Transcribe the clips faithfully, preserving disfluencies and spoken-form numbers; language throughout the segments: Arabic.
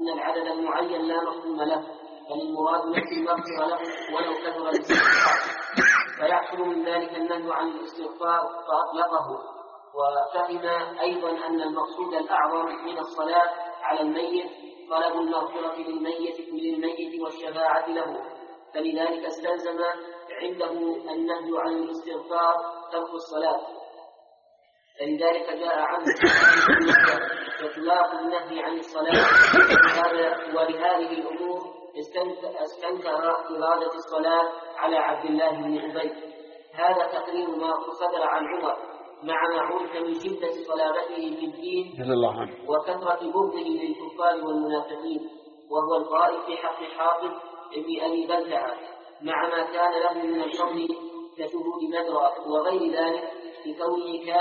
العدد المعين لا مفهوم له، بل المراد نفي المغفرة له ولو كثر الاستغفار، فيحصل من ذلك النهي عن الاستغفار فأطلقه. وفهم أيضا أن المقصود الأعظم من الصلاة على الميت طلب المغفرة للميت للميت والشفاعة له، فلذلك استلزم عنده النهي عن الاستغفار ترك الصلاة، فلذلك جاء عنه إطلاق النهي عن الصلاة. ولهذه الأمور استنكر إرادة الصلاة على عبد الله بن أبي. هذا تقرير ما صدر عن عمر مع ما عرف من شدة صلابته في الدين وكثرة بغضه للكفار والمنافقين، وهو القائل في حق حافظ ابن أبي بلتعة مع ما كان له من الفضل كشهود بدر وغير ذلك لكونه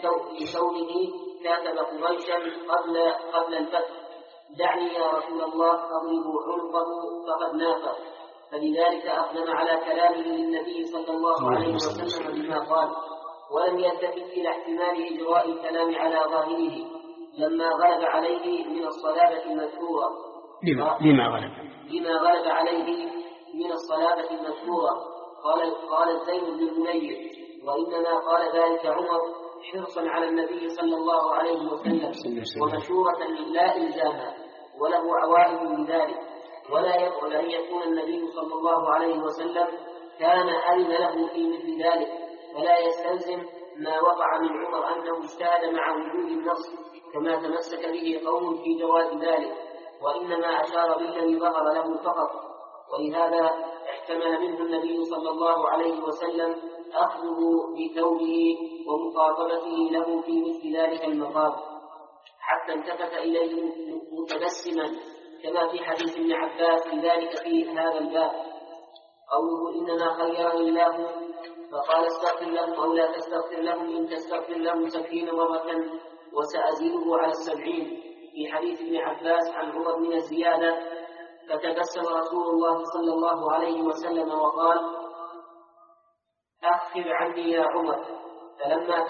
كاتب قريشا قبل قبل الفتح: دعني يا رسول الله أضرب عنقه فقد نافق. فلذلك أقدم على كلامه للنبي صلى الله عليه وسلم بما قال، ولم يلتفت إلى احتمال إجراء الكلام على ظاهره لما غلب عليه من الصلابة المذكورة لما غلب لما غلب عليه من الصلابة المذكورة قال قال الزين بن المنير: وإنما قال ذلك عمر حرصا على النبي صلى الله عليه وسلم ومشورة لا إلزاما، وله عوائد بذلك، ولا يبعد أن يكون النبي صلى الله عليه وسلم كان أذن له في مثل ذلك، فلا يستلزم ما وقع من عمر أنه اجتهد مع وجود النص كما تمسك به قوم في جواز ذلك، وإنما أشار بالذي ظهر له فقط. ولهذا احتمل منه النبي صلى الله عليه وسلم أخذه بثوبه ومخاطبته له في مثل ذلك المقام، حتى التفت إليه متبسما كما في حديث ابن عباس لذلك في هذا الباب. قوله: إنما خيرني الله فقال استغفر لهم أو لا تستغفر لهم، إن تستغفر لهم سبعين مرة وسأزيده على السبعين، في حديث ابن عباس عن عمر من الزيادة. فتبسم رسول الله صلى الله عليه وسلم وقال: أخفر عني يا عمر. فلما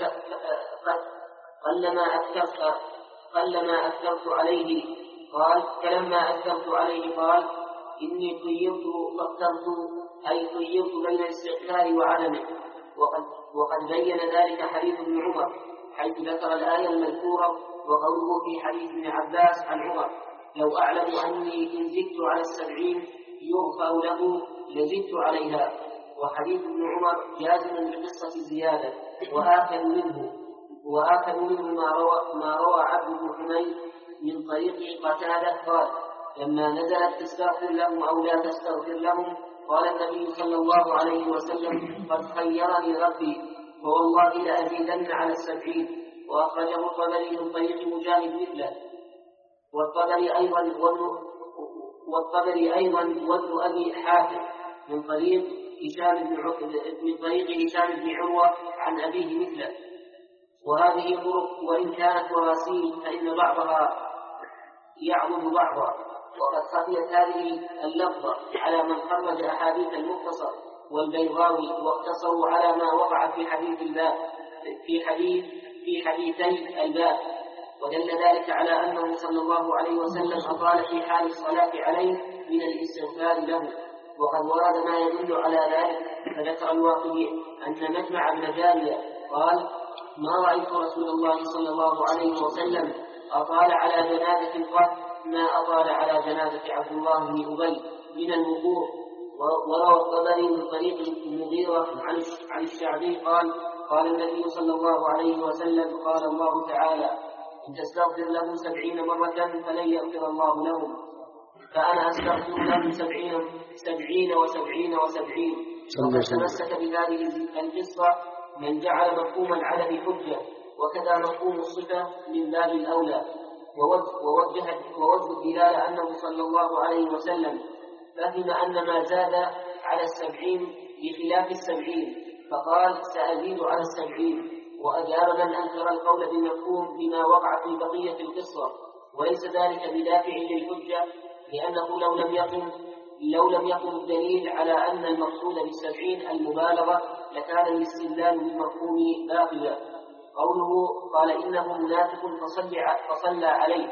قلما أكثرت قلما أكثرت عليه قال فلما أكثرت عليه قال: إني خيرت فاخترت، أي خيرت بين الاستغفار وعدمه. وقد, وقد بين ذلك حديث ابن عمر حيث ذكر الآية المذكورة، وقوله في حديث ابن عباس عن عمر: لو أعلم أني إن زدت على السبعين يغفر له لزدت عليها. وحديث ابن عمر جازم بقصة الزيادة، وآخذ منه وآخذ منه ما روى, ما روى عبد بن حميد من طريق قتادة قال: لما نزلت تستغفر لهم أو لا تستغفر لهم قال النبي صلى الله عليه وسلم: قد خيرني ربي فوالله لأزيدن على السبعين. وأخرجه الطبري من طريق مجاهد مثله، والطبري أيضا والطبري أيضا وابن أبي حاتم من طريق هشام بن من طريق هشام بن عروة عن أبيه مثله. وهذه طرق وإن كانت مراسيل فإن بعضها يعضد بعضا، وقد خفيت هذه اللفظة على من خرج أحاديث المختصر والبيضاوي واقتصروا على ما وقع في حديث الباب في حديث في حديثي الباب، ودل ذلك على أنه صلى الله عليه وسلم أطال في حال الصلاة عليه من الاستغفار له، وقد ورد ما يدل على ذلك. فذكر الواقدي أن مجمع بن جارية قال: ما رأيت رسول الله صلى الله عليه وسلم أطال على جنازة قط ما أطال على جنازة عبد الله بن أبي من الوقوع. وروى الطبري من طريق المغيرة عن الشعبي قال: قال النبي صلى الله عليه وسلم: قال الله تعالى: إن تستغفر له سبعين مرة فلن يغفر الله لهم، فأنا أستغفر له سبعين سبعين وسبعين وسبعين. وقد تمسك بهذه القصة من جعل مفهوم العدد حجة، وكذا مفهوم الصفة من باب الأولى. ووجه ووجه الدلالة أنه صلى الله عليه وسلم فهم أن ما زاد على السبعين بخلاف السبعين، فقال: سأزيد على السبعين. وأجاب من أنكر القول بمفهوم بما وقع في بقية القصة، وليس ذلك بدافع للحجة، لأنه لو لم يكن لو لم يكن الدليل على أن المقصود بالسبعين المبالغة لكان الاستدلال بالمفهوم باطلا. قوله: قال إنه منافق فصلى عليه،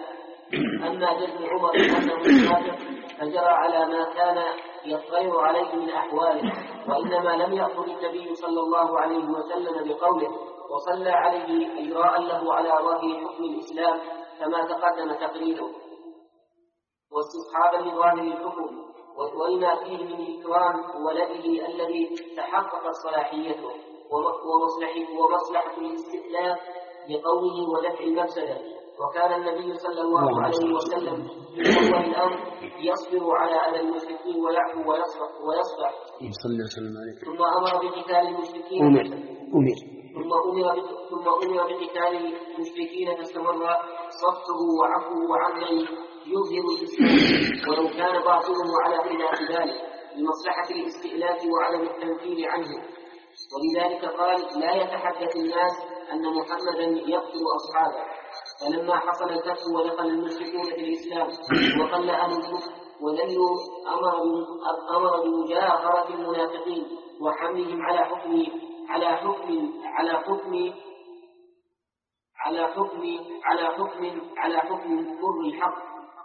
أما جد عمر أنه مسافر فجرى على ما كان يطغير عليه من أحواله، وإنما لم يأخذ النبي صلى الله عليه وسلم بقوله وصلى عليه إجراء له على ظاهر حكم الإسلام كما تقدم تقريره واستصحابا لظاهر الحكم ولما فيه من إكرام ولده الذي تحققت صلاحيته ومصلحة الاستئلاف بقوله ودفع المفسدة. وكان النبي صلى الله عليه وسلم في أول الأمر يصبر على أذى المشركين ويعفو ويصفح ثم أمر بقتال المشركين أمر أمر ثم أمر ثم أمر بقتال المشركين فاستمر صفه وعفوه عن من يظهر الإسلام ولو كان باطله على خلاف ذلك لمصلحة الاستئلاف وعدم التنفير عنه. ولذلك قال لا يتحدث الناس أن محمدا يقتل أصحابه. فلما حصل الفتح ودخل المشركون في الإسلام وقل أهل الكفر وذلوا أمر بمجاهرة المنافقين وحملهم على حكم على حكم على حكم على حكم على حكم على حكم مر الحق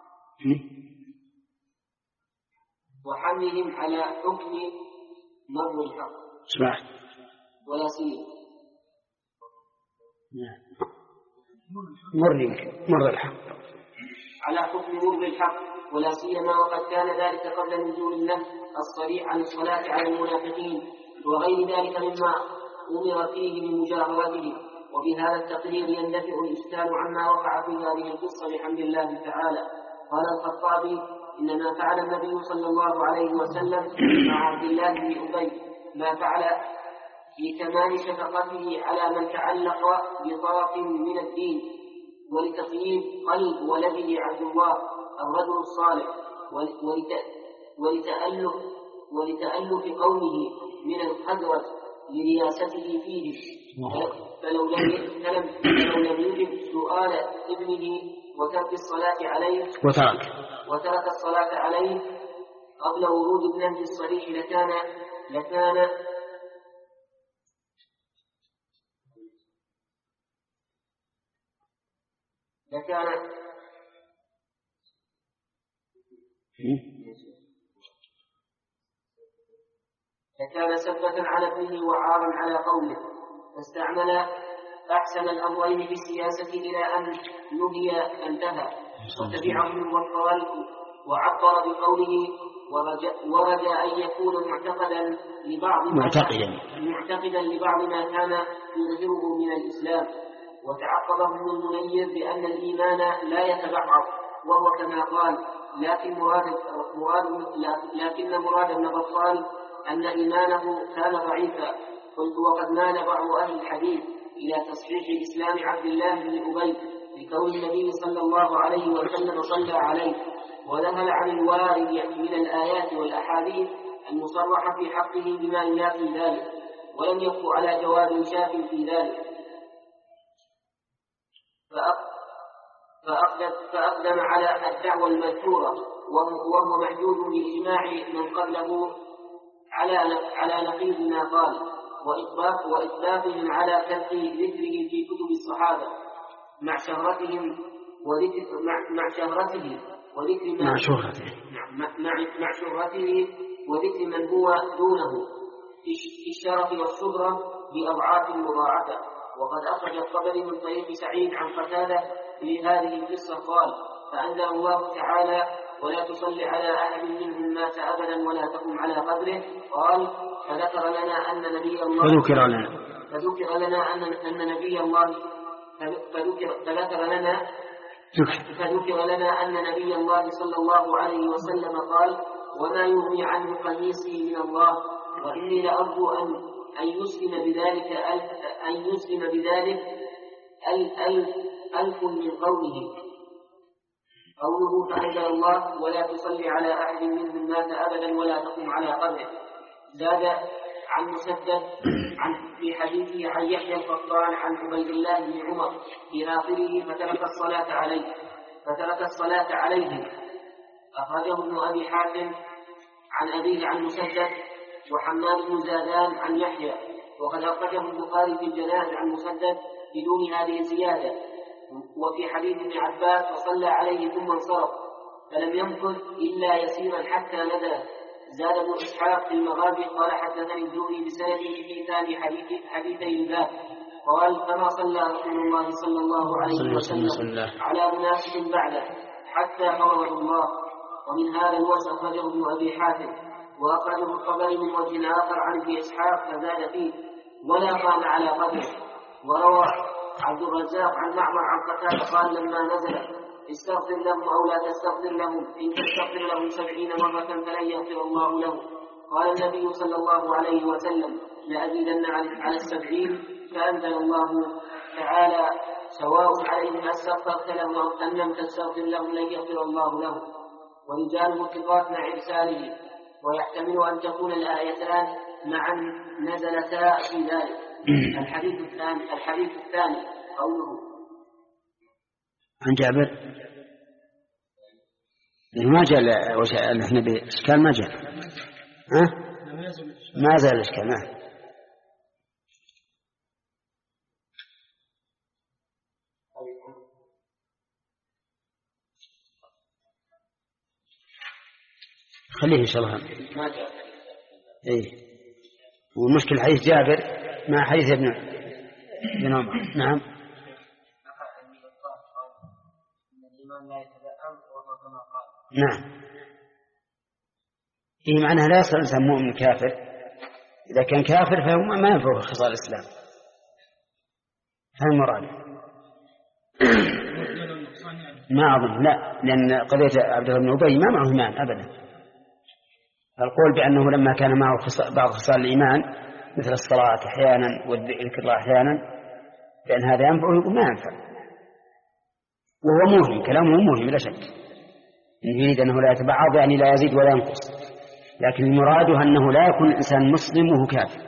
وحملهم على حكم مر الحق ولا سير مر مر الحق على حكم مر الحق ولا سيما وقد كان ذلك قبل نزول النهي الصريح عن الصلاة على المنافقين وغير ذلك مما أمر فيه من مجاهرته. وبهذا التقرير يندفع الإشكال عما وقع في هذه القصة بحمد الله تعالى. قال الخطابي إنما فعل النبي صلى الله عليه وسلم مع عبد الله بن أبي ما فعل في كمال شفقته على من تعلق بطرف من الدين ولتطيب قلب ولده عبد الله الرجل الصالح ولتألف ولتألف قومه من الخزرة لرياسته فيه فلو لم فلو لم يجب سؤال ابنه وترك الصلاة عليه وترك وترك الصلاة عليه قبل ورود النهي الصريح لكان لكان لكان لكان سبة على ابنه وعارا على قومه فاستعمل أحسن الأمرين في السياسة إلى أن نهي انتهى وتبعهم وقال وعبر بقوله ورجى أن يكون معتقدا لبعض معتقدا معتقدا لبعض ما كان يظهره من الإسلام. وتعقبه ابن المنير بأن الإيمان لا يتبعض وهو كما قال لكن مراد مراد لكن مراد ابن بطال أن إيمانه كان ضعيفا. قلت وقد مال بعض أهل الحديث إلى تصحيح إسلام عبد الله بن أبي لكون النبي صلى الله عليه وسلم صلى عليه وذهل عن الوارد من الآيات والأحاديث المصرحة في حقه بما ينافي ذلك ولم يقف على جواب شاف في ذلك فأقدم على الدعوة المذكورة وهو محدود بإجماع من قبله على على نقيض ما قال وإطلاقهم على ترك ذكره في كتب الصحابة مع شهرتهم وذكر مع, مع شهرته وذكر مع شهرته مع, مع شهرته وذكر من هو دونه في الشرف والشهرة بأضعاف مضاعفة. وقد أخرج الطبري من طريق سعيد عن قتادة في هذه القصة قال فأنزل الله تعالى ولا تصل على أحد منهم مات أبدا ولا تقم على قبره. قال فذكر لنا أن نبي الله فذكر لنا فذكر لنا أن أن نبي الله فذكر فذكر لنا فذكر لنا أن نبي الله صلى الله عليه وسلم قال وما يغني عنه قميصي من الله وإني لأرجو أن أن يسلم بذلك ألف أن يسلم بذلك ألف ألف, ألف من قومه. قوله فأنزل الله ولا تصلي على أحد منهم مات أبدا ولا تقم على قبره. زاد عن مسدد عن في حديثه عن يحيى القطان عن عبيد الله بن عمر في آخره فترك الصلاة عليه فترك الصلاة عليه. أخرجه ابن أبي حاتم عن أبيه عن مسدد وحماد بن زادان عن يحيى وقد أخرجه البخاري في الجنائز عن مسدد بدون هذه الزيادة. وفي حديث ابن عباس وصلى عليه ثم انصرف فلم يمكث إلا يسيرا حتى نزل. زاد ابن إسحاق في المغازي قال حدثني الزهري بسنده في ثاني حديث حديثي الباب قال كما صلى رسول الله صلى الله عليه وسلم على منافق بعده حتى فرضه الله. ومن هذا الوجه أخرجه ابن أبي حاتم وأخرجه الطبري من وجه آخر عن ابن إسحاق فزاد فيه ولا قام على قدره. وروى عبد الرزاق عن معمر عن قتادة قال لما نزل استغفر لهم أو لا تستغفر لهم إن تستغفر لهم سبعين مرة فلن يغفر الله لهم. قال النبي صلى الله عليه وسلم لأزيدن على السبعين فأنزل الله تعالى سواء عليهم أستغفرت لهم أو أن لم تستغفر لهم لن يغفر الله لهم. ورجاله ثقات مع إرساله ويحتمل أن تكون الآيتان معا نزلتا في ذلك. الحديث الثاني الحديث الثاني قوله عن جابر ما جاء وجاء نحن بإشكال ما جاء ها ما زال الإشكال ما خليه إن شاء الله ما جاء إيه. والمشكلة حديث جابر مع حديث ابن ابن عمر. نعم نعم إيه معناها لا يصل الإنسان مؤمن كافر. إذا كان كافر فهو ما ينفعه خصال الإسلام. هذا المراد. ما أظن لا لأن قضية عبد الله بن أبي ما معه إيمان أبدا. القول بأنه لما كان معه بعض خصال الإيمان مثل الصلاة أحيانا والذكر الله أحيانا لأن هذا ينفعه يقول ما ينفع وهو موهم كلامه موهم لا شك. إن يريد أنه لا يتبعض يعني لا يزيد ولا ينقص لكن المراد أنه لا يكون الإنسان مسلم وهو كافر.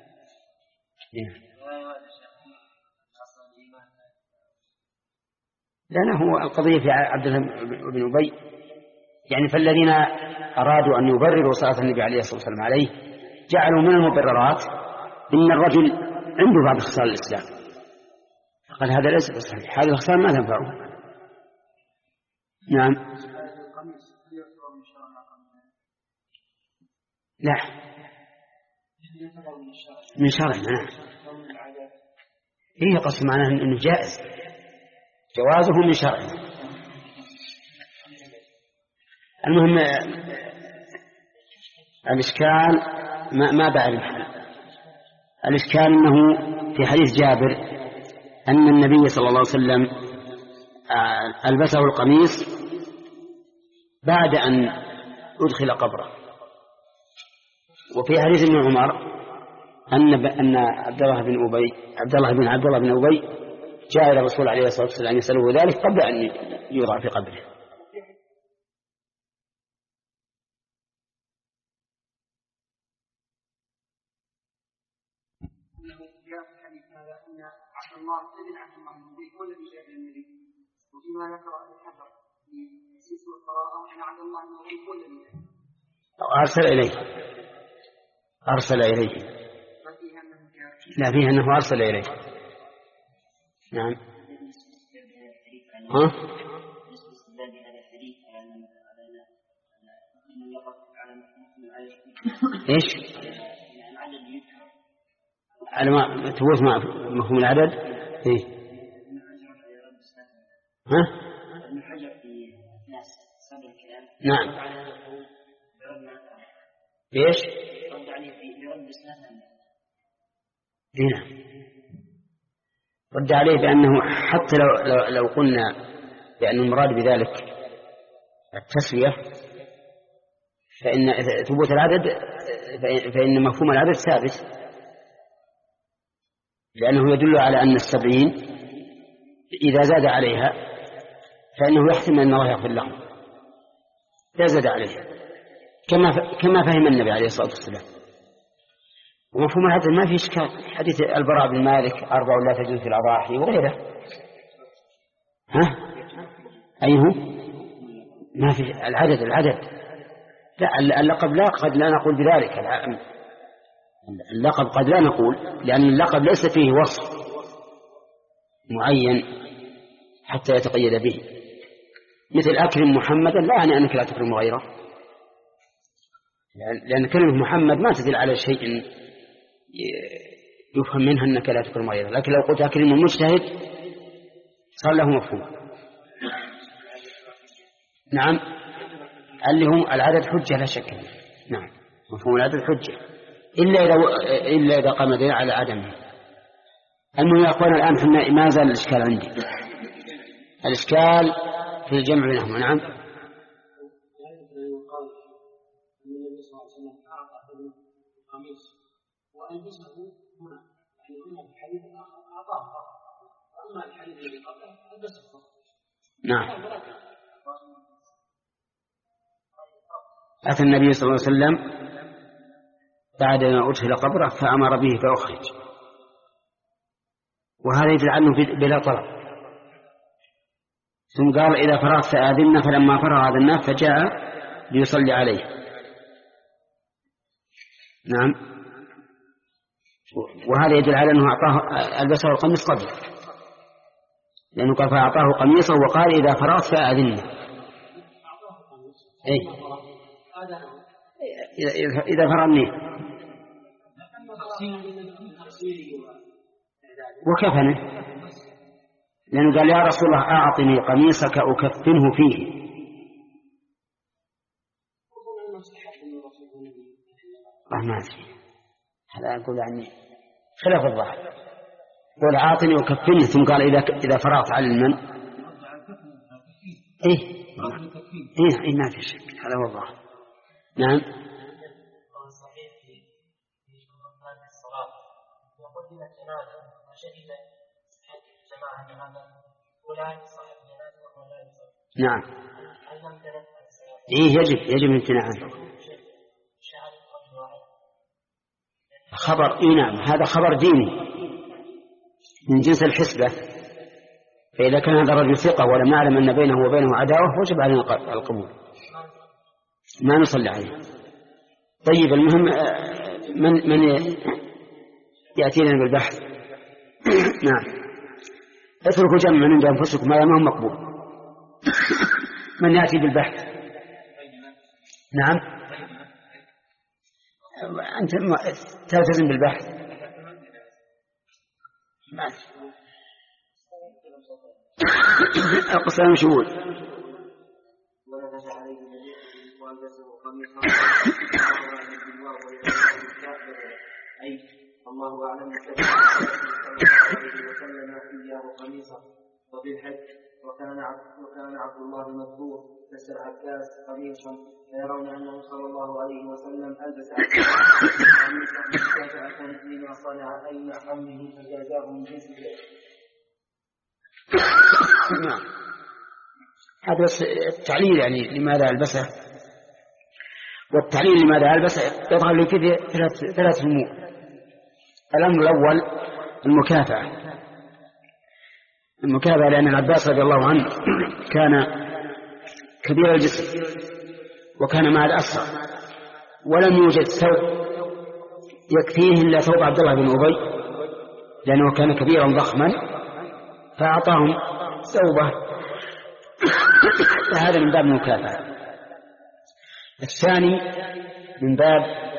لأنه هو القضية في عبد الله بن أبي يعني فالذين أرادوا أن يبرروا صلاة النبي عليه الصلاة والسلام عليه جعلوا من المبررات إن الرجل عنده بعض خصال الإسلام قال هذا ليس صحيح هذه الخصال ما تنفعه. نعم لا من شرعنا. نعم هي قصد معناه أنه جائز جوازه من شرعنا. المهم الإشكال ما, ما بعد الإشكال أنه في حديث جابر أن النبي صلى الله عليه وسلم ألبسه القميص بعد أن أدخل قبره. وفي حديث ابن عمر أن أن عبد الله بن أبي عبد الله بن عبد الله بن أبي جاء إلى الرسول عليه الصلاة والسلام يسأله ذلك قبل أن يوضع في قبره. الله ابن عبد الله بن أبي كل بشيء النبي وفيما ذكر الحجر في سلسلة القراءة أن عبد الله بن أبي كل بشيء أرسل إليه أرسل إليه لا فيها أنه أرسل إليه. نعم ها إيش على ما تفوت مع مفهوم العدد. إيه ها نعم إيش هنا رد عليه بأنه حتى لو, لو, لو قلنا بأن المراد بذلك التسوية فإن ثبوت العدد فإن مفهوم العدد ثابت لأنه يدل على أن السبعين إذا زاد عليها فإنه يحتمل أن الله يغفر لهم لا زاد عليها كما كما فهم النبي عليه الصلاة والسلام. ومفهوم العدد ما في إشكال. حديث البراء بن مالك أربع لا تجوز في الأضاحي وغيره. ها أيه ما في العدد العدد لا اللقب لا قد لا نقول بذلك. اللقب قد لا نقول لأن اللقب ليس فيه وصف معين حتى يتقيد به، مثل أكرم محمدا لا يعني أنك لا تكرم غيره، لأن كلمة محمد ما تدل على شيء يفهم منها أنك لا تكرم غيره، لكن لو قلت أكرم المجتهد صار له مفهوم. نعم، اللي هم العدد حجة لا شك. نعم، مفهوم العدد حجة إلا إذا إلا إذا قام دليل على عدمه. المهم يا أخوان الآن حنا ما زال الإشكال عندي، الإشكال في الجمع بينهما. نعم. نعم. أتى النبي صلى الله عليه وسلم بعد ما أدخل قبره فأمر به فأخرج، وهذا يدل عنه بلا طلب، ثم قال إذا فرغت فآذنا، فلما فرغ آذناه فجاء ليصلي عليه. نعم. وهذا يدل على أنه أعطاه ألبسه القميص قبل، لأنه قال فأعطاه قميصه وقال إذا فرغت فآذنا. إيه؟ إذا فرغني وكفنه، لأنه قال يا رسول الله أعطني قميصك أكفنه فيه. ما أدري، هذا أقول يعني خلاف الظاهر، قول أعطني أكفنه ثم قال إذا إذا فرغت على المن. إيه إيه إيه ما في شك، هذا هو الظاهر. نعم. نعم. إيه يجب يجب امتناع عنه. خبر إيه نعم، هذا خبر ديني من جنس الحسبة، فإذا كان هذا الرجل ثقة ولم نعلم أن بينه وبينه عداوة وجب علينا القبول، ما نصلي عليه. طيب المهم من من يأتينا بالبحث. نعم. اتركوا جمعا عند أنفسكم، هذا ما هو مقبول. من يأتي بالبحث. نعم. أنت تلتزم بالبحث. أقسام شهود. أي الله أعلم وسلم إياه قميصا. وبالحج وكان وكان عبد الله مذكور لبس العباس قميصا، فيرون أنه صلى الله عليه وسلم ألبس قميصا مكافأة لما صنع أي عمه فجازاه من جنسه. هذا بس التعليل يعني لماذا ألبسه، والتعليل لماذا ألبسه يظهر لي كذا ثلاث ثلاث أمور. الأمر الأول المكافأة. المكافأة لأن العباس رضي الله عنه كان كبير الجسم وكان مع الأسرى، ولم يوجد ثوب يكفيه إلا ثوب عبد الله بن أبي، لأنه كان كبيرا ضخما فأعطاهم ثوبه، فهذا من باب المكافأة. الثاني من باب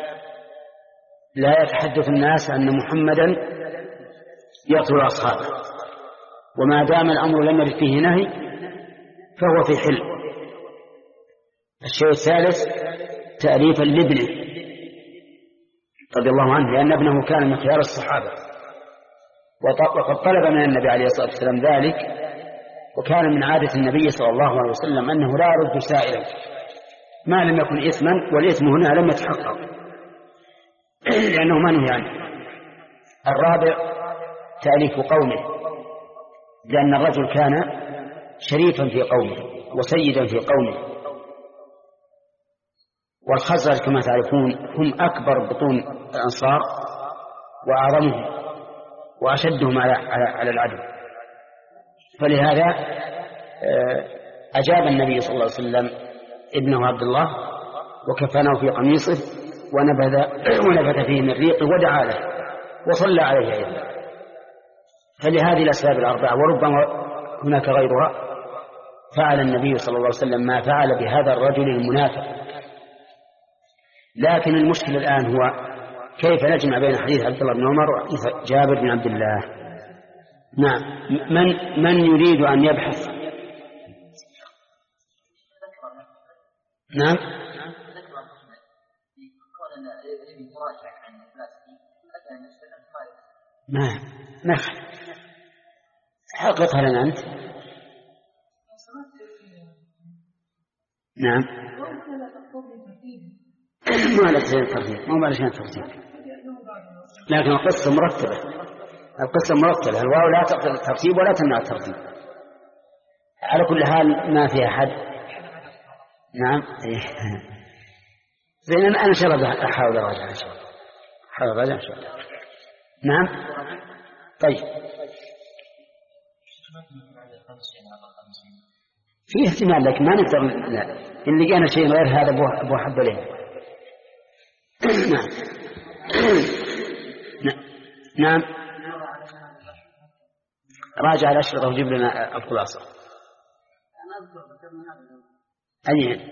لا يتحدث الناس أن محمدا يقتل أصحابه، وما دام الأمر لم يرد فيه نهي فهو في حل. الشيء الثالث تأليفا لابنه رضي الله عنه، لأن ابنه كان من خيار الصحابة، وقد طلب من النبي عليه الصلاة والسلام ذلك، وكان من عادة النبي صلى الله عليه وسلم أنه لا يرد سائلا ما لم يكن إثما، والإثم هنا لم يتحقق لأنه ما نهي عنه. الرابع تأليف قومه، لأن الرجل كان شريفا في قومه وسيدا في قومه، والخزرج كما تعرفون هم أكبر بطون الأنصار وأعظمهم وأشدهم على العدو، فلهذا أجاب النبي صلى الله عليه وسلم ابنه عبد الله وكفنه في قميصه ونبذ ونبذ فيه من ريقه ودعا له وصلى عليه أيضا. فلهذه الأسباب الأربعة، وربما هناك غيرها، فعل النبي صلى الله عليه وسلم ما فعل بهذا الرجل المنافق. لكن المشكلة الآن هو كيف نجمع بين حديث عبد الله بن عمر وحديث جابر بن عبد الله. نعم. من من يريد أن يبحث؟ نعم. ما ما حققها لنا أنت. نعم. ما لك شيء ترتيب، ما لك شيء ترتيب، لكن القصة مرتبة، القصة مرتبة، الواو لا تقتضي الترتيب ولا تمنع الترتيب. على كل حال ما فيها حد. نعم. زين أنا إن شاء الله أحاول أراجع إن شاء الله، أحاول أراجع إن شاء الله. نعم. طيب في احتمال، لكن ما نقدر إن لقينا شيء غير هذا أبو حب ليه. نعم. نعم. راجع الأشرطة وجيب لنا الخلاصة. أي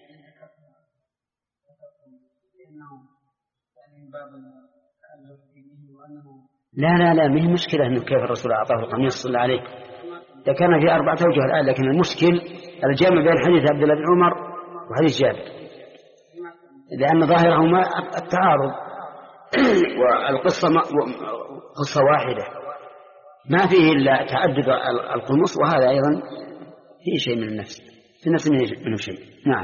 لا لا لا ما هي مشكلة إنه كيف الرسول أعطاه القميص صلى الله عليه. ده كان في أربعة أوجه الآن، لكن المشكل الجامع بين حديث عبد الله بن عمر وحديث جابر، لأن ظاهرهما التعارض، والقصة قصة واحدة ما فيه إلا تعدد القمص، وهذا أيضا فيه شيء من النفس، في النفس منه شيء. نعم.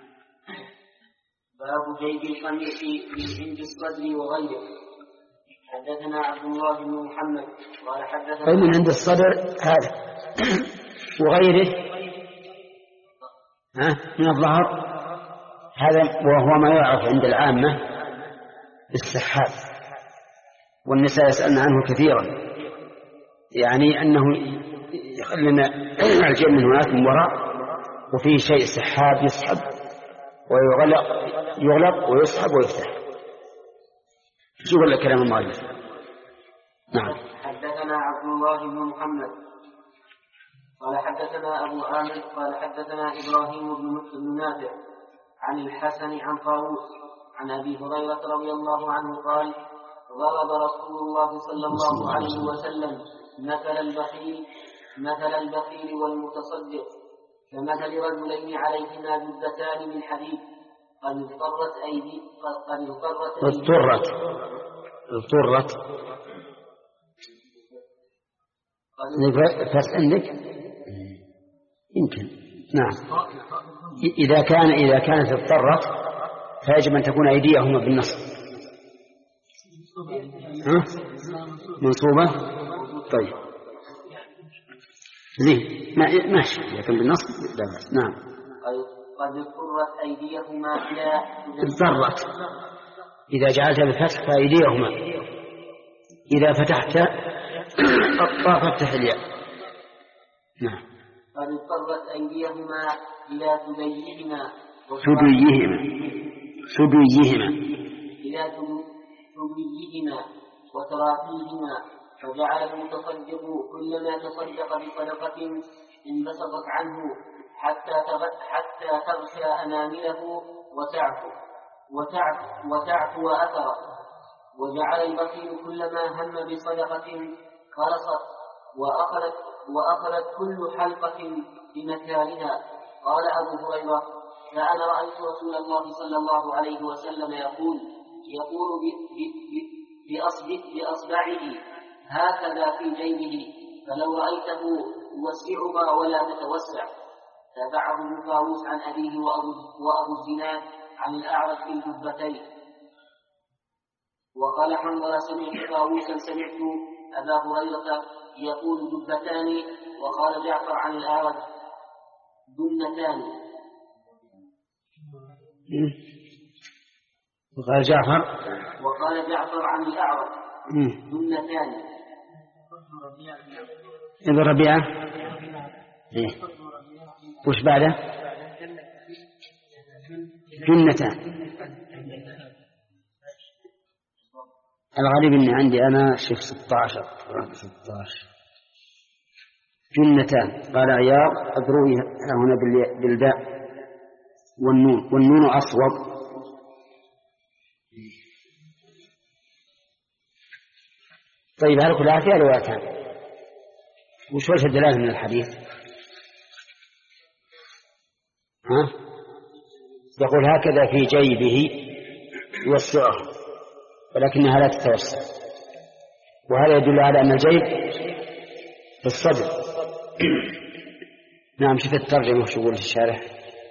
باب جيب القميص من عند الصدر وغيره. حدثنا عبد الله بن محمد قال حدثنا طيب من عند الصدر هذا وغيره ها من الظهر، هذا وهو ما يعرف عند العامة بالسحاب، والنساء يسألن عنه كثيرا، يعني أنه يخلنا الجيب من هناك من وراء وفيه شيء سحاب يسحب ويغلق، يغلق ويسحب ويفتح. شو ولا كلام المؤلف؟ نعم. حدثنا عبد الله بن محمد قال حدثنا أبو عامر قال حدثنا إبراهيم بن نافع عن الحسن عن طاووس عن أبي هريرة رضي الله عنه قال ضرب رسول الله صلى الله عليه وسلم مثل البخيل مثل البخيل والمتصدق كمثل رجلين عليهما جبتان من حديد قد اضطرت أيدي قد اضطرت اضطرت اضطرت فس عندك يمكن. نعم. إذا كان إذا كانت اضطرت فيجب أن تكون أيديهما بالنصب. ها؟ منصوبة. طيب زين ماشي، لكن بالنصب لا بأس. نعم. قد اضطرت أيديهما إلى اضطرت، إذا جعلت بالفتح فأيديهما، إذا فتحت الطاء فافتح الياء. نعم. قد اضطرت أيديهما إلى ثديهما ثديهما ثديهما إلى ثديهما وتراقيهما، فجعل المتصدق كلما تصدق بصدقة انبسطت عنه حتى حتى تغشى أنامله وتعفو وتعفو وتعفو أثره، وجعل البخيل كلما هم بصدقة خلصت وأخذت وأخذت كل حلقة بمكانها. قال أبو هريرة فأنا رأيت رسول الله صلى الله عليه وسلم يقول يقول بأصبعه هكذا في جيبه، فلو رأيته يوسعها ولا تتوسع. تابعه ابن طاووس عن أبيه وأبو الزناد عن الأعرج في الجبتين. وقال حنظلة سمعت طاووسا سمعت أبا هريرة يقول جبتان، وقال جعفر عن الأعرج جنتان. وقال جعفر وقال جعفر عن الأعرج جنتان. ابن ربيعة إيه؟ وش بعده؟ جنتان. الغريب إني عندي أنا شوف ستة عشر ستة عشر جنتان. قال عياض أدروي هنا بالباء والنون، والنون أصوب. طيب هل كلها فيها روايتان؟ وش وجه الدلالة من الحديث؟ ها؟ يقول هكذا في جيبه يوسعه ولكنها لا تتوسع، وهذا يدل على أن الجيب في الصدر. نعم. شوف الترجمة وش يقول في الشارح.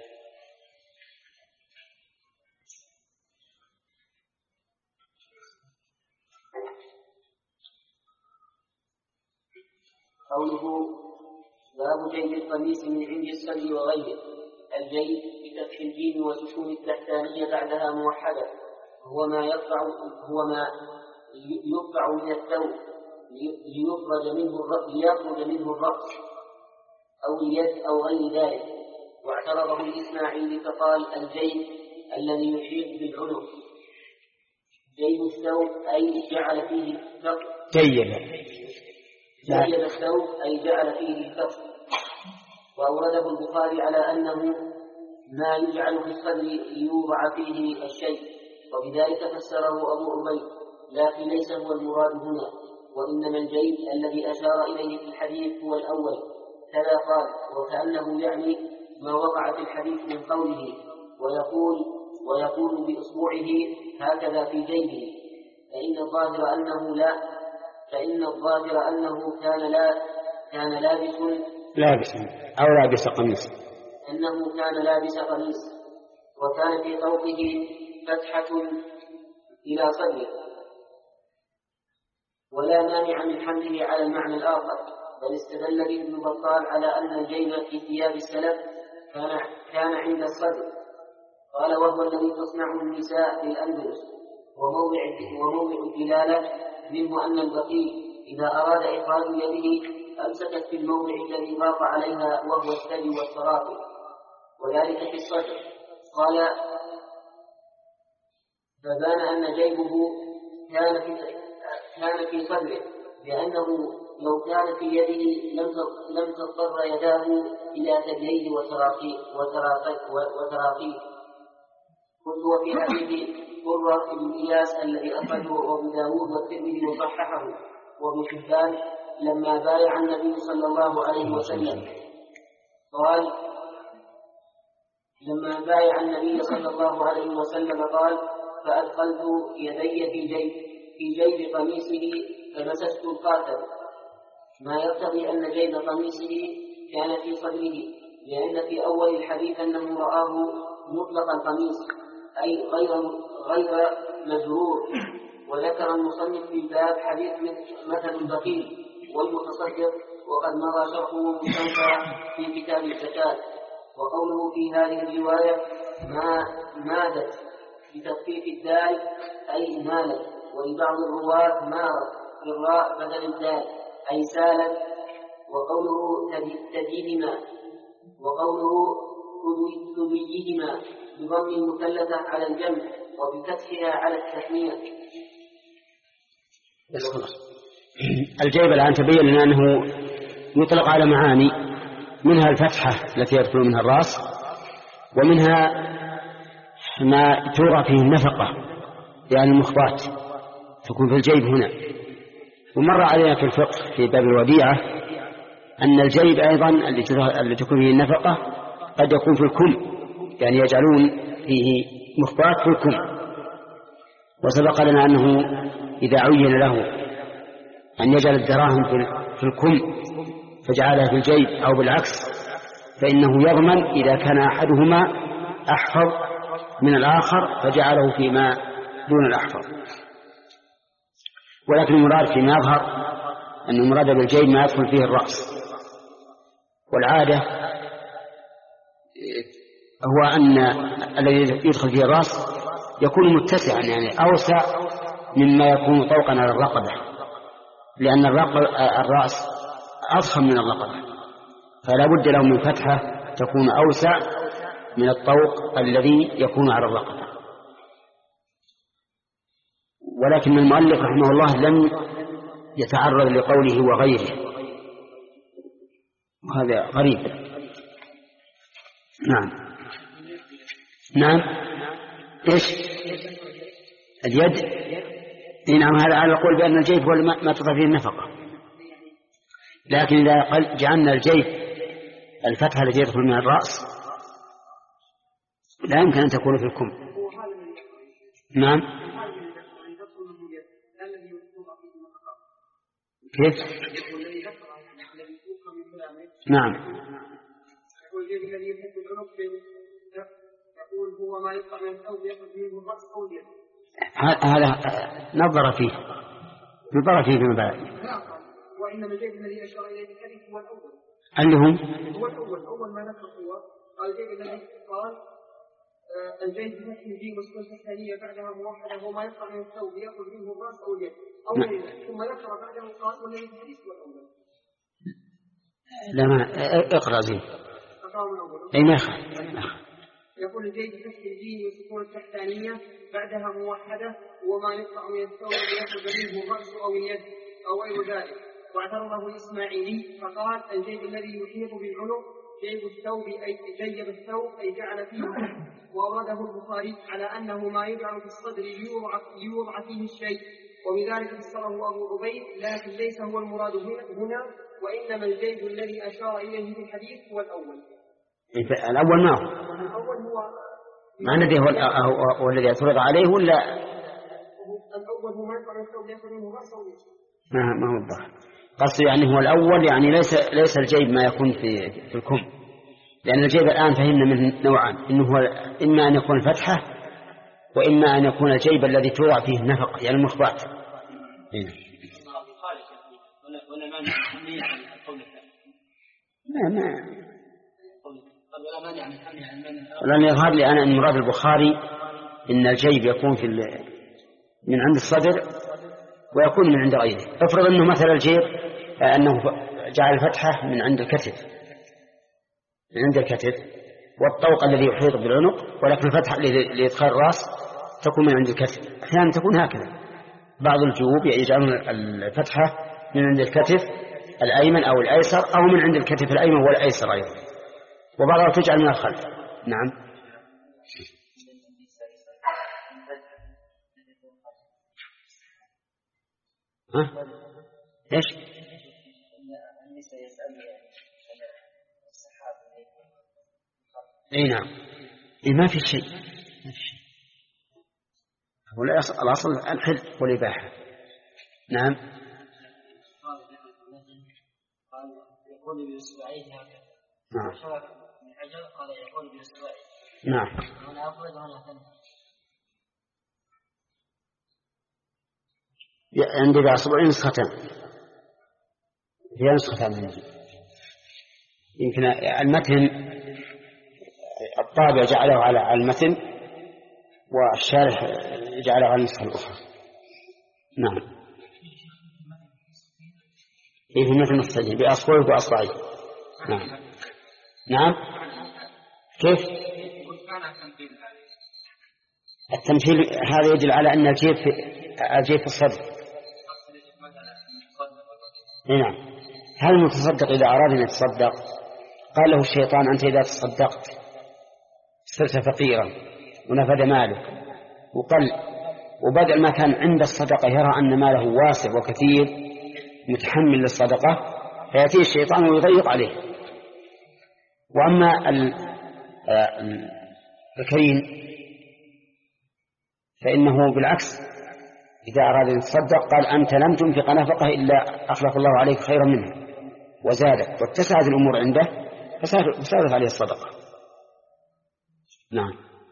قوله باب جيب القميص من عند الصدر وغيره. الجيب بفتح الجيم وسكون التحتانية بعدها موحدة، هو ما يقطع هو ما يقطع من الثوب ليخرج منه ليخرج منه الرأس أو اليد أو غير ذلك. واعترضه الإسماعيلي فقال الجيب الذي يحيط بالعنق. جيب الثوب أي جعل فيه ثقب. جيب جيب الثوب أي جعل فيه ثقب. وأورده البخاري على أنه ما يجعل في الصدر ليوضع فيه الشيء، وبذلك فسره أبو عبيد، لكن ليس هو المراد هنا، وإنما الجيب الذي أشار إليه في الحديث هو الأول. كذا قال، وكأنه يعني ما وقع في الحديث من قوله ويقول ويقول بإصبعه هكذا في جيبه، فإن الظاهر أنه لا فإن الظاهر أنه كان لا كان لابس لابس أو لابس قميص أنه كان لابس قميص، وكان في طوقه فتحة إلى صدره، ولا مانع من حمله على المعنى الآخر، بل استدل به ابن بطال على أن الجيب في ثياب السلف كان كان عند الصدر. قال وهو الذي تصنعه النساء في الأندلس، وموضع وموضع الدلالة منه أن البقي إذا أراد إخراج يده أمسكت في الموضع الذي ضاق عليها وهو الثدي والتراقي، وذلك في الصدر. قال فبان أن جيبه كان في كان في صدره، لأنه لو كان في يده لم تضطر يداه إلى ثدييه وتراقيه وتراقيه. قلت وفي حديث قرة بن إياس الذي أخرجه أبو داود والترمذي وصححه وابن حبان لما بايع النبي صلى الله عليه وسلم قال لما بايع النبي صلى الله عليه وسلم قال فأدخلت يدي في جيب في جيب قميصه فمسست القاتل، ما يقتضي أن جيب قميصه كان في صدره، لأن في أول الحديث أنه رآه مطلق القميص أي غير غير مجرور. وذكر المصنف في الباب حديث مثل البخيل والمتصدق، وقد مضى شرحه مستنفع في كتاب الزكاة. وقوله في هذه الرواية ما مادت بتخفيف الدال أي مالت، ولبعض الرواة مارت بالراء بدل الدال أي سالت. وقوله تديهما وقوله ثديهما بضم المثلثة على الجمع وبفتحها على التثنية. الجيب الآن تبين لنا أنه يطلق على معاني، منها الفتحة التي يدخل منها الرأس، ومنها ما تورى فيه النفقة يعني المخبات تكون في الجيب هنا. ومر علينا في الفقه في باب الوديعة أن الجيب أيضا اللي تكون فيه النفقة قد يكون في الكم، يعني يجعلون فيه مخبات في الكم. وسبق لنا أنه إذا عين له أن يجعل الدراهم في الكم فجعلها في الجيب أو بالعكس، فإنه يضمن إذا كان أحدهما أحفظ من الآخر فجعله فيما دون الأحفظ. ولكن المراد فيما يظهر أن المراد بالجيب ما يدخل فيه الرأس، والعادة هو أن الذي يدخل فيه الرأس يكون متسعا، يعني أوسع مما يكون طوقا على الرقبة، لأن الرأس أضخم من الرقبة، فلا بد له من فتحة تكون أوسع من الطوق الذي يكون على الرقبة. ولكن المؤلف رحمه الله لم يتعرض لقوله وغيره، وهذا غريب. نعم نعم إيش اليد؟ نعم هذا على القول بأن الجيب هو ما تضع فيه النفقة، لكن إذا جعلنا الجيب الفتحة التي يدخل من الرأس لا يمكن أن تكون في الكم. نعم كيف؟ نعم هو ما يقطع من الثوب يأخذ منه الرأس أو اليد. هذا نظر فيه نظر فيه فيما بعد. وإنما الجيب الذي أشار إليه الحديث هو الأول اللي هم هو الأول أول ما ذكر هو قال الجيب الذي قال الجيب بفتح الجيم والسكون الثانية بعدها موحدة وما يقطع من الثوب يأخذ منه الرأس أو اليد أو اليد. ثم ذكر بعده قال والذي الحديث هو الأول. لا ما اقرأ زين. أي ما يخالف. يقول الجيد بفتح الجيم والسكون التحتانية بعدها موحدة وما يقطع من الثوب يأخذ منه الرأس أو اليد أو غير ذلك. واعترضه الإسماعيلي فقال الجيب الذي يحيط بالعنق جيب الثوب أي جيب الثوب أي جعل فيه. وأراده البخاري على أنه ما يجعل في الصدر ليوضع فيه الشيء، وبذلك فسره أبو عبيد، لكن ليس هو المراد هنا، وإنما الجيب الذي أشار إليه في الحديث هو الأول. الأول ما هو الأول هو ما الذي هو, هو الذي اعترض عليه ولا الأول هو ما يقطع الثوب يأخذ منه رأس أو يد. ما ما هو الظاهر قصدي يعني هو الأول، يعني ليس ليس الجيب ما يكون في في الكم، لأن الجيب الآن فهمنا منه نوعان، إنه هو إما أن يكون فتحة وإما أن يكون الجيب الذي توضع فيه النفق يعني المخبات. ما ما ولن يظهر لي أنا أن مراد البخاري إن الجيب يكون في من عند الصدر ويكون من عند غيره. افرض أنه مثلا الجيب أنه جعل الفتحة من عند الكتف من عند الكتف والطوق الذي يحيط بالعنق، ولكن الفتحة لإدخال الرأس تكون من عند الكتف. أحيانا تكون هكذا، بعض الجيوب يجعلون الفتحة من عند الكتف الأيمن أو الأيسر أو من عند الكتف الأيمن والأيسر أيضا، وبعضها تجعل من الخلف. نعم ها ايش؟ اي نعم إيه ما في شيء ما في شيء، هو الأصل الحل والإباحة. نعم يقول بإصبعيه هكذا. نعم من عجل قال يقول بإصبعيه. نعم أنا أفرد وأنا أثنى. عندي بأصبع نسختان، هي نسختان عندي. يمكن المتن الطابع جعله على المتن والشارح جعله على النسخة الأخرى. نعم إيه في المتن الصحيح بأصبعه وأصبعيه. نعم نعم كيف التمثيل هذا يدل على أن الجيب في الجيب في الصدر. نعم هل المتصدق إذا أراد أن يتصدق قال له الشيطان أنت إذا تصدقت صرت فقيرا ونفد مالك وقل، وبدل ما كان عند الصدقة يرى أن ماله واسع وكثير متحمل للصدقة فيأتي الشيطان ويضيق عليه. وأما الكريم فإنه بالعكس إذا أراد أن يتصدق قال أنت لم تنفق نفقه إلا أخلف الله عليك خيرا منه وزادت واتسعت الأمور عنده فسادت عليه الصدقة. نعم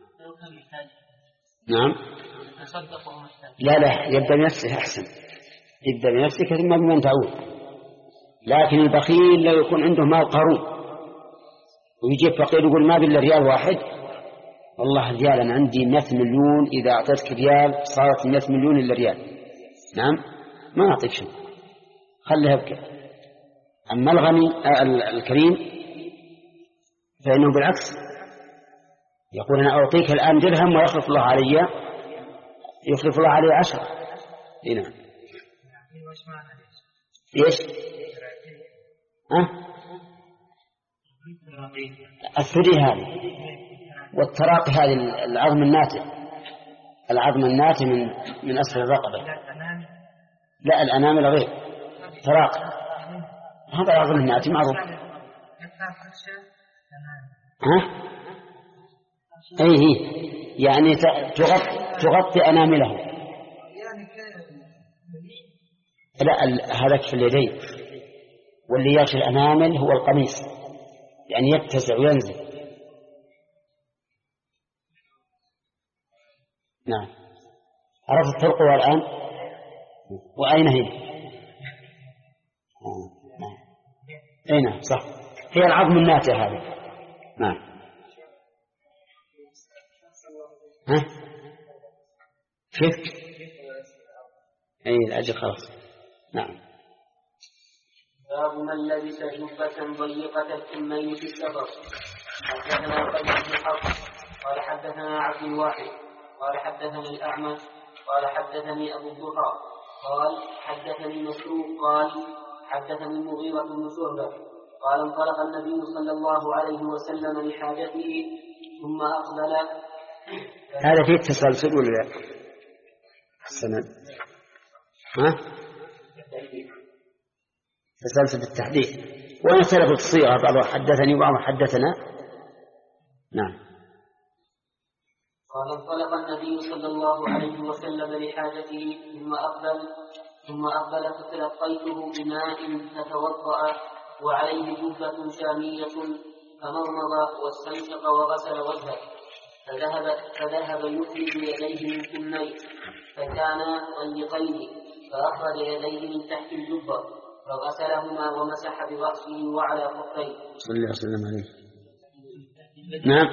نعم لا لا يبدأ بنفسه أحسن، يبدأ بنفسك ثم بمن تعود. لكن البخيل لا يكون عنده مال قارون ويجيب فقير يقول ما بالله ريال واحد، والله ريال أنا عندي مئة مليون إذا أعطيتك ريال صارت مئة مليون إلا ريال. نعم ما أعطيك شيء خليها بك. أما الغني الكريم فإنه بالعكس يقول أنا أعطيك الآن درهم ويخلف الله علي يخلف الله علي عشرة. هنا إيش أه؟ الثدي هذه، والتراقي هذه العظم الناتئ، العظم الناتئ من من أسفل الرقبة. لا، الأنامل غير تراقي، هذا العظم الناتئ معروف. ها؟ أي هي يعني تغطي تغطي أنامله. لا، هذاك في اليدين، واللي ياشي الأنامل هو القميص، يعني يتسع وينزل. نعم، عرفت الفرق الآن؟ وأين هي؟ نعم، أي نعم صح، هي العظم الناتئ هذه. نعم. ها؟ شفت؟ أي الأجل خلاص. نعم. باب من لبس جبة ضيقة الكمين في السفر. حدثنا قيس بن حفص قال حدثنا عبد الواحد قال حدثني الأعمش قال حدثني أبو الضحى قال حدثني مسروق قال حدثني المغيرة بن شعبة قال انطلق النبي صلى الله عليه وسلم لحاجته ثم أقبل. هذا فيه تسلسل ولا لا؟ السند ها؟ تسلسل بالتحديث، وأنا اختلف في الصيغة، بعض حدثني وبعض حدثنا. نعم. قال انطلق النبي صلى الله عليه وسلم لحاجته ثم أقبل ثم أقبل فتلقيته بماء فتوضأ وعليه جبة شامية فمضمض واستنشق وغسل وجهه، فذهب فذهب يخرج يديه من كميه فكانا ضيقين، فأخرج يديه من تحت الجبة فغسلهما ومسح برأسه وعلى خفيه. صلى الله عليه وسلم عليه. نعم.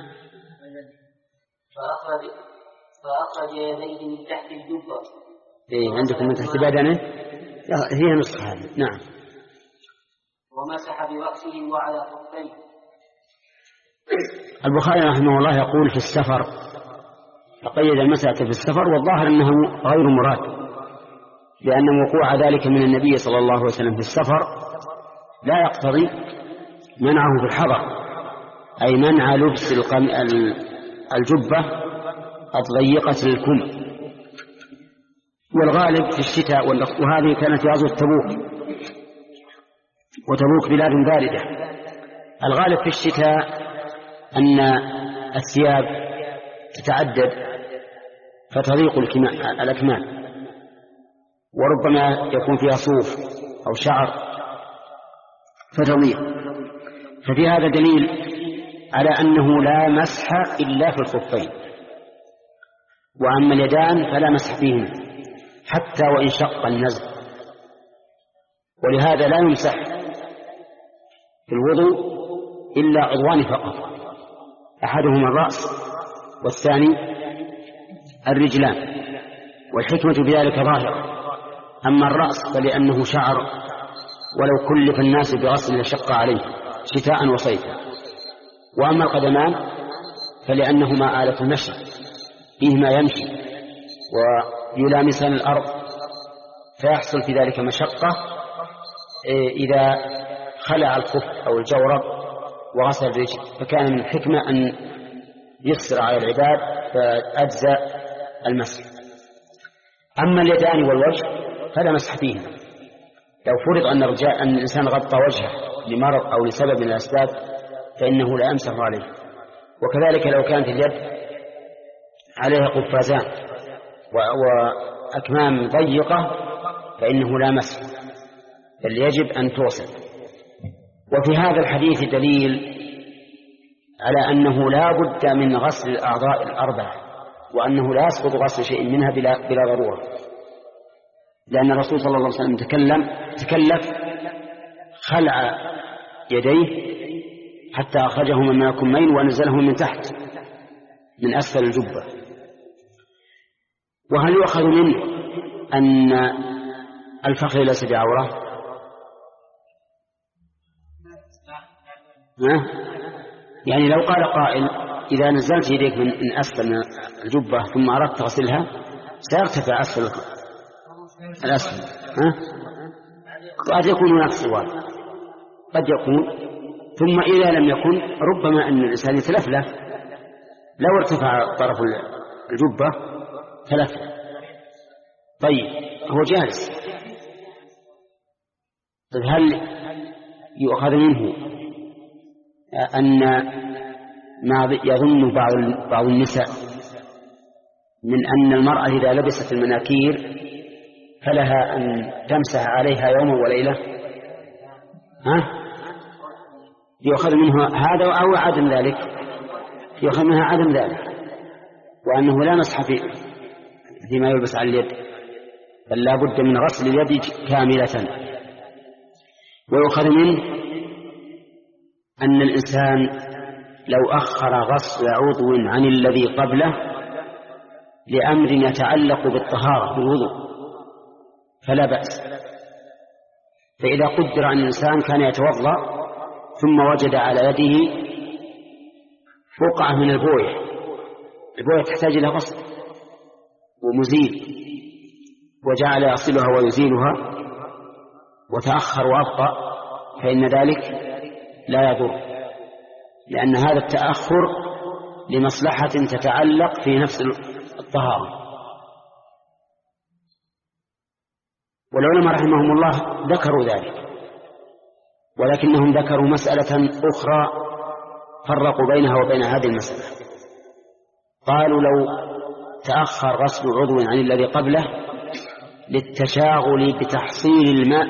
فأخرج فأخرج يديه من تحت الجبة. إيه عندكم من تحت بدنه؟ هي نسخة هذه. نعم. ومسح برأسه وعلى خفيه. البخاري رحمه الله يقول في السفر، فقيد المسألة في السفر، والظاهر أنه غير مراد، لأن وقوع ذلك من النبي صلى الله عليه وسلم في السفر لا يقتضي منعه في الحضر، أي منع لبس الجبة الضيقة الكم. والغالب في الشتاء، وهذه كانت في غزوة تبوك، وتبوك بلاد باردة. الغالب في الشتاء أن الثياب تتعدد فتضيق الأكمام، وربما يكون فيها صوف أو شعر فتضيق. ففي هذا دليل على أنه لا مسح إلا في الخفين، وأما اليدان فلا مسح فيهما حتى وإن شق النزع. ولهذا لا يمسح في الوضوء إلا عضوان فقط، أحدهما الرأس والثاني الرجلان، والحكمة في ذلك ظاهرة. أما الرأس فلأنه شعر، ولو كلف الناس بغسل لشق عليه شتاء وصيفا. وأما القدمان فلأنهما آلة المشي، فيهما يمشي ويلامسان الأرض، فيحصل في ذلك مشقة إذا خلع الخف أو الجورب وغسل الرجل، فكان من الحكمة أن يسر على العباد فأجزى المسح. أما اليدان والوجه فلا مسح فيهما. لو فرض أن, أن الإنسان غطى وجهه لمرض أو لسبب من الأسباب فإنه لا يمسح عليه. وكذلك لو كانت اليد عليها قفازان وأكمام ضيقة فإنه لا مسح، بل يجب أن توصل. وفي هذا الحديث دليل على أنه لا بد من غسل الأعضاء الأربعة، وأنه لا يسقط غسل شيء منها بلا, بلا ضرورة، لأن الرسول صلى الله عليه وسلم تكلم تكلف خلع يديه حتى أخرجهما من الكمين ونزلهما من تحت من أسفل الجبة. وهل يؤخذ منه أن الفخذ ليس بعورة؟ يعني لو قال قائل إذا نزلت يديك من أسفل الجبة ثم أردت تغسلها سيرتفع أسفل الأسفل، ها؟ قد يكون هناك صور، قد يكون ثم إذا لم يكن ربما أن الإنسان يتلفلف، لو ارتفع طرف الجبة تلفلف. طيب هو جالس، طيب هل يؤخذ منه أن ما يظن بعض بعض النساء من أن المرأة إذا لبست المناكير فلها أن تمسح عليها يوما وليلة؟ ها؟ يؤخذ منه هذا أو عدم ذلك؟ يؤخذ منها عدم ذلك، وأنه لا مسح فيما يلبس على اليد، بل لا بد من غسل اليد كاملة. ويؤخذ منه أن الإنسان لو أخر غسل عضو عن الذي قبله لأمر يتعلق بالطهارة بالوضوء فلا بأس. فإذا قدر أن الإنسان كان يتوضأ ثم وجد على يده بقعة من البوية، البوية تحتاج إلى غسل ومزيل، وجعل يغسلها ويزيلها وتأخر وأبطأ، فإن ذلك لا يضر، لأن هذا التأخر لمصلحة تتعلق في نفس الطهارة. والعلماء رحمهم الله ذكروا ذلك، ولكنهم ذكروا مسألة أخرى فرقوا بينها وبين هذه المسألة. قالوا لو تأخر غسل عضو عن الذي قبله للتشاغل بتحصيل الماء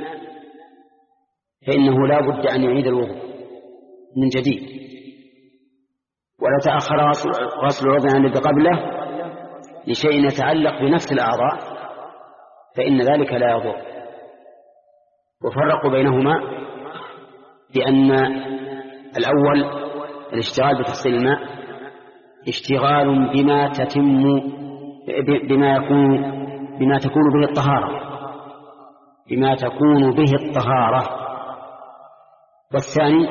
فإنه لا بد أن يعيد الوضوء من جديد، ولو تأخر غسل عضو عن الذي قبله لشيء يتعلق بنفس الأعضاء فإن ذلك لا يضر. وفرقوا بينهما بأن الأول الاشتغال بتحصيل الماء اشتغال بما تتم بما يكون بما تكون به الطهارة بما تكون به الطهارة والثاني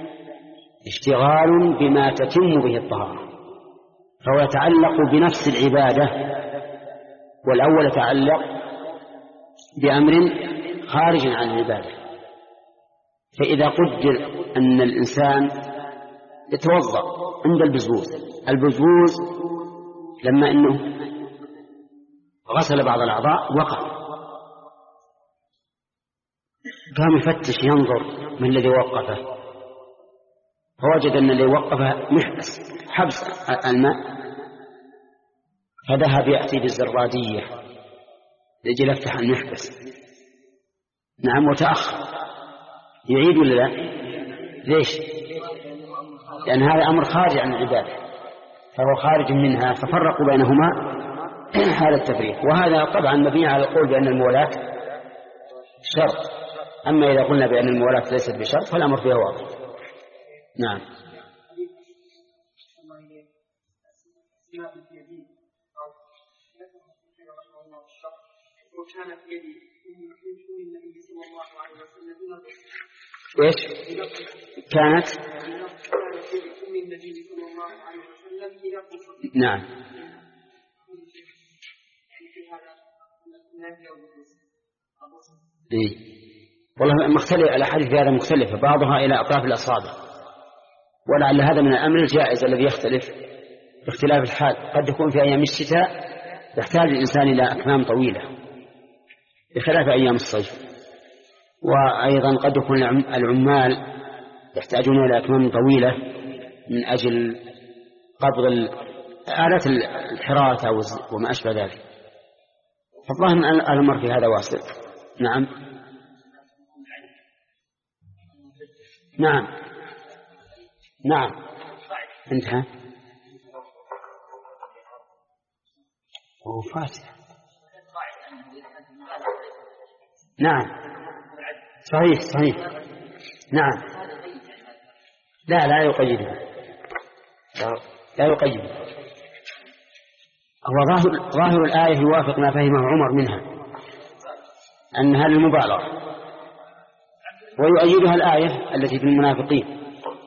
اشتغال بما تتم به الطهارة، فهو يتعلق بنفس العبادة، والأول يتعلق بأمر خارج عن العبادة. فإذا قدر أن الإنسان يتوضأ عند البزبوز، البزبوز لما أنه غسل بعض الأعضاء وقع، قام يفتش ينظر من الذي وقفه، فوجد أن الذي وقفه محبس حبس الماء، فذهب يأتي بالزرادية لجل يفتح المحبس. نعم، وتأخر، يعيد ولا لا؟ ليش؟ لأن هذا أمر خارج عن العبادة، فهو خارج منها، ففرقوا بينهما هذا التفريق. وهذا طبعا مبني على القول بأن المولاة شرط، أما إذا قلنا بأن المولاة ليست بشرط فالأمر فيها واضح. نعم. وكانت يدي من النبي صلى الله عليه وسلم ايش؟ كانت من النبي صلى الله عليه وسلم. نعم. إيه؟ والله مختلف، الأحاديث هذا مختلفة، بعضها إلى أطراف الأصابع، ولعل هذا من الأمر الجائز الذي يختلف باختلاف الحال. قد يكون في أيام الشتاء يحتاج الإنسان إلى أكمام طويلة بخلاف أيام الصيف، وأيضا قد يكون العمال يحتاجون إلى أكمام طويلة من أجل قبض آلات الحراسة وما أشبه ذلك، فالله الأمر في هذا واسع. نعم. نعم نعم انتهى وفاتح. نعم صحيح صحيح. نعم. لا لا يقيده، لا يقيده. هو ظاهر, ظاهر الآية يوافق ما فهمه عمر منها أنها للمبالغة، ويؤيدها الآية التي في المنافقين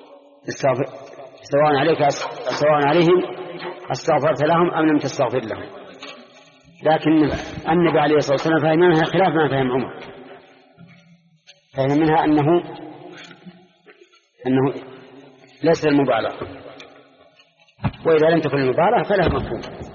سواء عليك سواء عليهم استغفرت لهم أم لم تستغفر لهم. لكن النبي عليه الصلاة والسلام فهم منها خلاف ما فهم عمر، فهم منها أنه أنه ليس المبالغة، وإذا لم تكن المبالغة فلها مفهوم.